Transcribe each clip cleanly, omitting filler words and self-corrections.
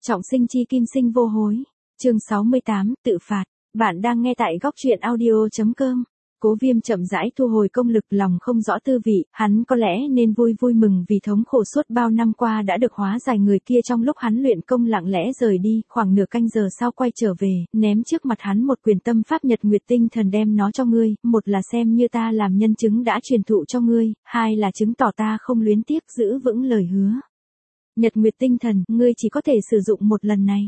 Trọng sinh chi kim sinh vô hối. Chương 68, tự phạt. Bạn đang nghe tại góc truyện audio.com. Cố Viêm chậm rãi thu hồi công lực, lòng không rõ tư vị, hắn có lẽ nên vui vui mừng vì thống khổ suốt bao năm qua đã được hóa giải. Người kia trong lúc hắn luyện công lặng lẽ rời đi, khoảng nửa canh giờ sau quay trở về, ném trước mặt hắn một quyền tâm pháp Nhật Nguyệt Tinh Thần, đem nó cho ngươi, một là xem như ta làm nhân chứng đã truyền thụ cho ngươi, hai là chứng tỏ ta không luyến tiếc giữ vững lời hứa. Nhật Nguyệt Tinh Thần, ngươi chỉ có thể sử dụng một lần này.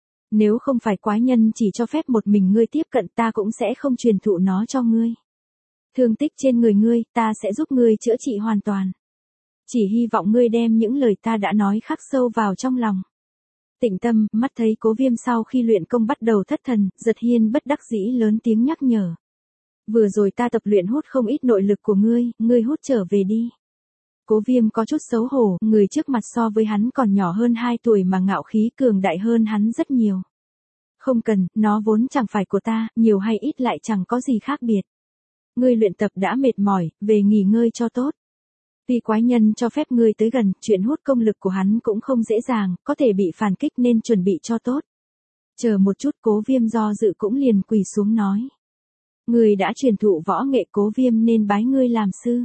Nếu không phải quái nhân chỉ cho phép một mình ngươi tiếp cận, ta cũng sẽ không truyền thụ nó cho ngươi. Thương tích trên người ngươi, ta sẽ giúp ngươi chữa trị hoàn toàn. Chỉ hy vọng ngươi đem những lời ta đã nói khắc sâu vào trong lòng. Tĩnh tâm, mắt thấy Cố Viêm sau khi luyện công bắt đầu thất thần, Giật Hiên bất đắc dĩ lớn tiếng nhắc nhở. Vừa rồi ta tập luyện hút không ít nội lực của ngươi hút trở về đi. Cố Viêm có chút xấu hổ, người trước mặt so với hắn còn nhỏ hơn 2 tuổi mà ngạo khí cường đại hơn hắn rất nhiều. Không cần, nó vốn chẳng phải của ta, nhiều hay ít lại chẳng có gì khác biệt. Ngươi luyện tập đã mệt mỏi, về nghỉ ngơi cho tốt. Tuy quái nhân cho phép ngươi tới gần, chuyện hút công lực của hắn cũng không dễ dàng, có thể bị phản kích nên chuẩn bị cho tốt. Chờ một chút, Cố Viêm do dự cũng liền quỳ xuống nói. Ngươi đã truyền thụ võ nghệ, Cố Viêm nên bái ngươi làm sư.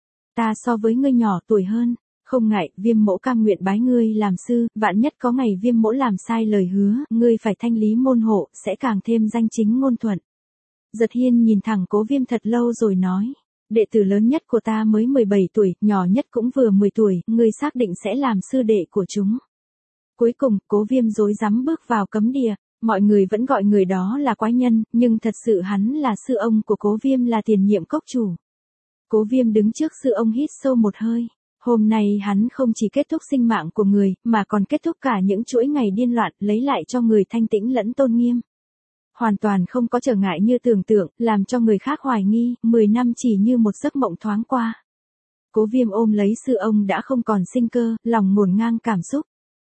Ta so với ngươi nhỏ tuổi hơn, không ngại, Viêm mỗ cam nguyện bái ngươi làm sư, vạn nhất có ngày Viêm mỗ làm sai lời hứa, ngươi phải thanh lý môn hộ, sẽ càng thêm danh chính ngôn thuận. Giật Hiên nhìn thẳng Cố Viêm thật lâu rồi nói, đệ tử lớn nhất của ta mới 17 tuổi, nhỏ nhất cũng vừa 10 tuổi, ngươi xác định sẽ làm sư đệ của chúng. Cuối cùng, Cố Viêm rối rắm bước vào cấm địa, mọi người vẫn gọi người đó là quái nhân, nhưng thật sự hắn là sư ông của Cố Viêm, là tiền nhiệm cốc chủ. Cố Viêm đứng trước sư ông hít sâu một hơi. Hôm nay hắn không chỉ kết thúc sinh mạng của người, mà còn kết thúc cả những chuỗi ngày điên loạn, lấy lại cho người thanh tĩnh lẫn tôn nghiêm. Hoàn toàn không có trở ngại như tưởng tượng, làm cho người khác hoài nghi, 10 năm chỉ như một giấc mộng thoáng qua. Cố Viêm ôm lấy sư ông đã không còn sinh cơ, lòng ngổn ngang cảm xúc.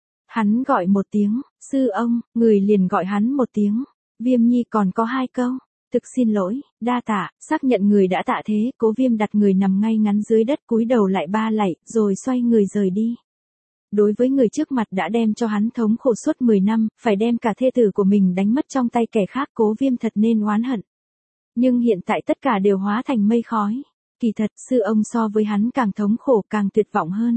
Hắn gọi một tiếng, sư ông, người liền gọi hắn một tiếng. Viêm nhi còn có 2 câu. Thực xin lỗi, đa tạ, xác nhận người đã tạ thế, Cố Viêm đặt người nằm ngay ngắn dưới đất, cúi đầu lại 3 lạy, rồi xoay người rời đi. Đối với người trước mặt đã đem cho hắn thống khổ suốt 10 năm, phải đem cả thê tử của mình đánh mất trong tay kẻ khác, Cố Viêm thật nên oán hận. Nhưng hiện tại tất cả đều hóa thành mây khói. Kỳ thật, sư ông so với hắn càng thống khổ, càng tuyệt vọng hơn.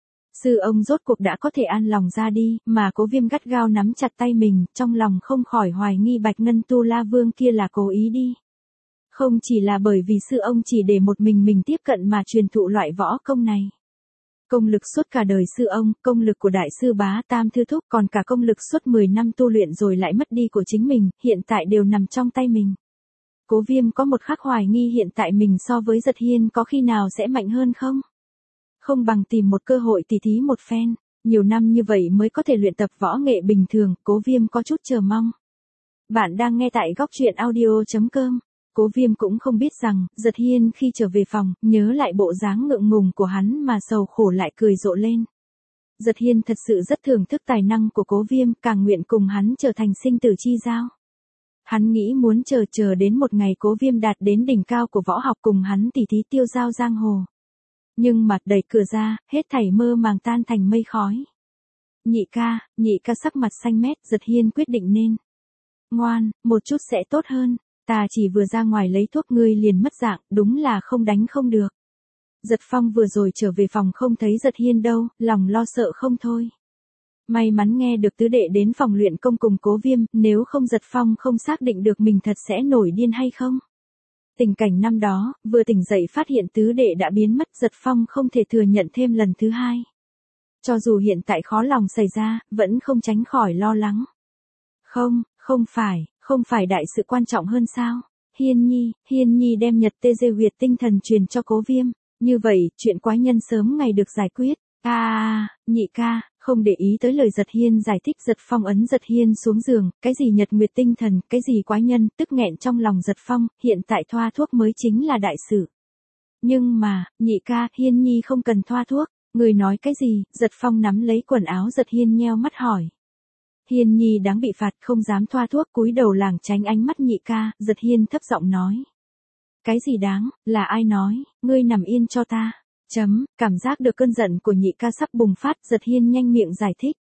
Sư ông rốt cuộc đã có thể an lòng ra đi, mà Cố Viêm gắt gao nắm chặt tay mình, trong lòng không khỏi hoài nghi Bạch Ngân Tu La Vương kia là cố ý đi. Không chỉ là bởi vì sư ông chỉ để một mình tiếp cận mà truyền thụ loại võ công này. Công lực suốt cả đời sư ông, công lực của đại sư Bá Tam Thư Thúc, còn cả công lực suốt 10 năm tu luyện rồi lại mất đi của chính mình, hiện tại đều nằm trong tay mình. Cố Viêm có một khắc hoài nghi hiện tại mình so với Giật Hiên có khi nào sẽ mạnh hơn không? Không bằng tìm một cơ hội tỉ thí một phen, nhiều năm như vậy mới có thể luyện tập võ nghệ bình thường, Cố Viêm có chút chờ mong. Bạn đang nghe tại góc truyện audio.com. Cố Viêm cũng không biết rằng, Giật Hiên khi trở về phòng, nhớ lại bộ dáng ngượng ngùng của hắn mà sầu khổ lại cười rộ lên. Giật Hiên thật sự rất thưởng thức tài năng của Cố Viêm, càng nguyện cùng hắn trở thành sinh tử chi giao. Hắn nghĩ muốn chờ đến một ngày Cố Viêm đạt đến đỉnh cao của võ học cùng hắn tỉ thí tiêu giao giang hồ. Nhưng mà đẩy cửa ra, hết thảy mơ màng tan thành mây khói. Nhị ca sắc mặt xanh mét, Giật Hiên quyết định nên. Ngoan, một chút sẽ tốt hơn, ta chỉ vừa ra ngoài lấy thuốc ngươi liền mất dạng, đúng là không đánh không được. Giật Phong vừa rồi trở về phòng không thấy Giật Hiên đâu, lòng lo sợ không thôi. May mắn nghe được tứ đệ đến phòng luyện công cùng Cố Viêm, nếu không Giật Phong không xác định được mình thật sẽ nổi điên hay không. Tình cảnh năm đó, vừa tỉnh dậy phát hiện tứ đệ đã biến mất, Giật Phong không thể thừa nhận thêm lần thứ hai. Cho dù hiện tại khó lòng xảy ra, vẫn không tránh khỏi lo lắng. Không phải đại sự quan trọng hơn sao? Hiên Nhi đem Nhật Nguyệt Tinh Thần truyền cho Cố Viêm. Như vậy, chuyện quái nhân sớm ngày được giải quyết. Nhị ca, không để ý tới lời Giật Hiên giải thích, Giật Phong ấn Giật Hiên xuống giường, cái gì Nhật Nguyệt Tinh Thần, cái gì quái nhân, tức nghẹn trong lòng Giật Phong, hiện tại thoa thuốc mới chính là đại sự. Nhưng mà, nhị ca, Hiên Nhi không cần thoa thuốc, người nói cái gì? Giật Phong nắm lấy quần áo Giật Hiên nheo mắt hỏi. Hiên Nhi đáng bị phạt, không dám thoa thuốc, cúi đầu lảng tránh ánh mắt nhị ca, Giật Hiên thấp giọng nói. Cái gì đáng, là ai nói, ngươi nằm yên cho ta. Cảm giác được cơn giận của nhị ca sắp bùng phát, Giật Hiên nhanh miệng giải thích.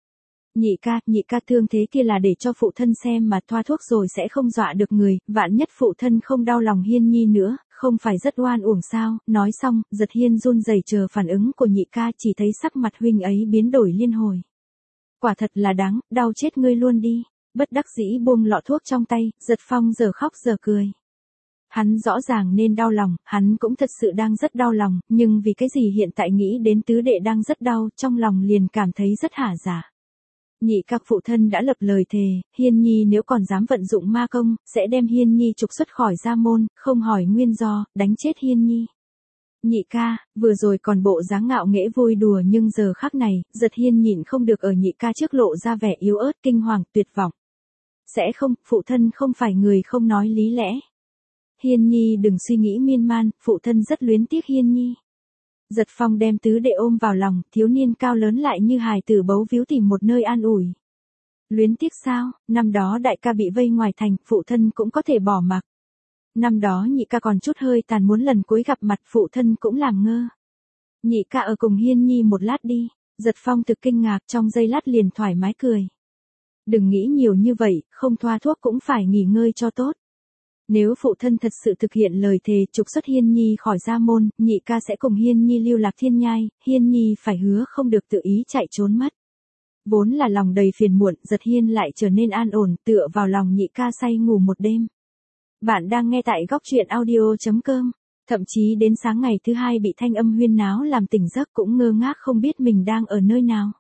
Nhị ca thương thế kia là để cho phụ thân xem mà, thoa thuốc rồi sẽ không dọa được người, vạn nhất phụ thân không đau lòng Hiên Nhi nữa, không phải rất oan uổng sao. Nói xong, Giật Hiên run rẩy chờ phản ứng của nhị ca, chỉ thấy sắc mặt huynh ấy biến đổi liên hồi. Quả thật là đáng, đau chết ngươi luôn đi. Bất đắc dĩ buông lọ thuốc trong tay, Giật Phong giờ khóc giờ cười. Hắn rõ ràng nên đau lòng, hắn cũng thật sự đang rất đau lòng, nhưng vì cái gì hiện tại nghĩ đến tứ đệ đang rất đau, trong lòng liền cảm thấy rất hả dạ. Nhị ca phụ thân đã lập lời thề, Hiên Nhi nếu còn dám vận dụng ma công, sẽ đem Hiên Nhi trục xuất khỏi gia môn, không hỏi nguyên do, đánh chết Hiên Nhi. Nhị ca, vừa rồi còn bộ dáng ngạo nghễ vui đùa nhưng giờ khắc này, Giật Hiên nhịn không được ở nhị ca trước lộ ra vẻ yếu ớt kinh hoàng, tuyệt vọng. Sẽ không, phụ thân không phải người không nói lý lẽ. Hiên Nhi đừng suy nghĩ miên man, phụ thân rất luyến tiếc Hiên Nhi. Giật Phong đem tứ đệ ôm vào lòng, thiếu niên cao lớn lại như hài tử bấu víu tìm một nơi an ủi. Luyến tiếc sao, năm đó đại ca bị vây ngoài thành, phụ thân cũng có thể bỏ mặc. Năm đó nhị ca còn chút hơi tàn muốn lần cuối gặp mặt, phụ thân cũng làm ngơ. Nhị ca ở cùng Hiên Nhi một lát đi. Giật Phong thực kinh ngạc, trong giây lát liền thoải mái cười. Đừng nghĩ nhiều như vậy, không thoa thuốc cũng phải nghỉ ngơi cho tốt. Nếu phụ thân thật sự thực hiện lời thề trục xuất Hiên Nhi khỏi gia môn, nhị ca sẽ cùng Hiên Nhi lưu lạc thiên nhai, Hiên Nhi phải hứa không được tự ý chạy trốn mất. Vốn là lòng đầy phiền muộn, Giật Hiên lại trở nên an ổn, tựa vào lòng nhị ca say ngủ một đêm. Bạn đang nghe tại góc truyện audio.com. Thậm chí đến sáng ngày thứ hai bị thanh âm huyên náo làm tỉnh giấc cũng ngơ ngác không biết mình đang ở nơi nào.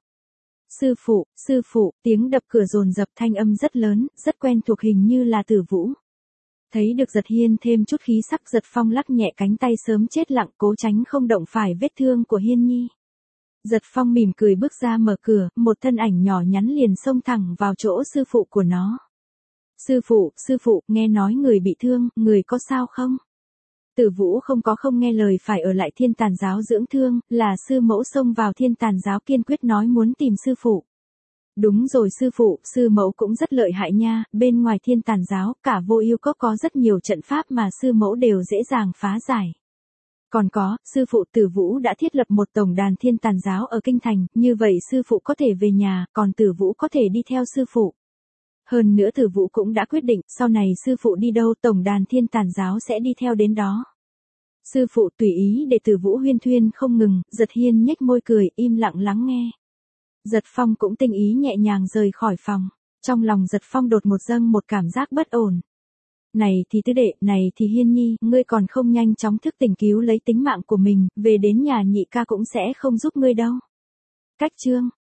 Sư phụ, tiếng đập cửa dồn dập, thanh âm rất lớn, rất quen thuộc, hình như là Tử Vũ. Thấy được Giật Hiên thêm chút khí sắc, Giật Phong lắc nhẹ cánh tay sớm chết lặng, cố tránh không động phải vết thương của Hiên Nhi. Giật Phong mỉm cười bước ra mở cửa, một thân ảnh nhỏ nhắn liền xông thẳng vào chỗ sư phụ của nó. Sư phụ, nghe nói người bị thương, người có sao không? Tử Vũ không nghe lời phải ở lại Thiên Tàn giáo dưỡng thương, là sư mẫu xông vào Thiên Tàn giáo kiên quyết nói muốn tìm sư phụ. Đúng rồi sư phụ, sư mẫu cũng rất lợi hại nha, bên ngoài Thiên Tàn giáo, cả Vô Yêu Cốc có rất nhiều trận pháp mà sư mẫu đều dễ dàng phá giải. Còn có, sư phụ, Tử Vũ đã thiết lập một tổng đàn Thiên Tàn giáo ở kinh thành, như vậy sư phụ có thể về nhà, còn Tử Vũ có thể đi theo sư phụ. Hơn nữa Tử Vũ cũng đã quyết định, sau này sư phụ đi đâu, tổng đàn Thiên Tàn giáo sẽ đi theo đến đó. Sư phụ tùy ý để Tử Vũ huyên thuyên không ngừng, Giật Hiên nhếch môi cười, im lặng lắng nghe. Giật Phong cũng tinh ý nhẹ nhàng rời khỏi phòng. Trong lòng Giật Phong đột một dâng một cảm giác bất ổn. Này thì tứ đệ, này thì Hiên Nhi, ngươi còn không nhanh chóng thức tỉnh cứu lấy tính mạng của mình, về đến nhà nhị ca cũng sẽ không giúp ngươi đâu. Cách chương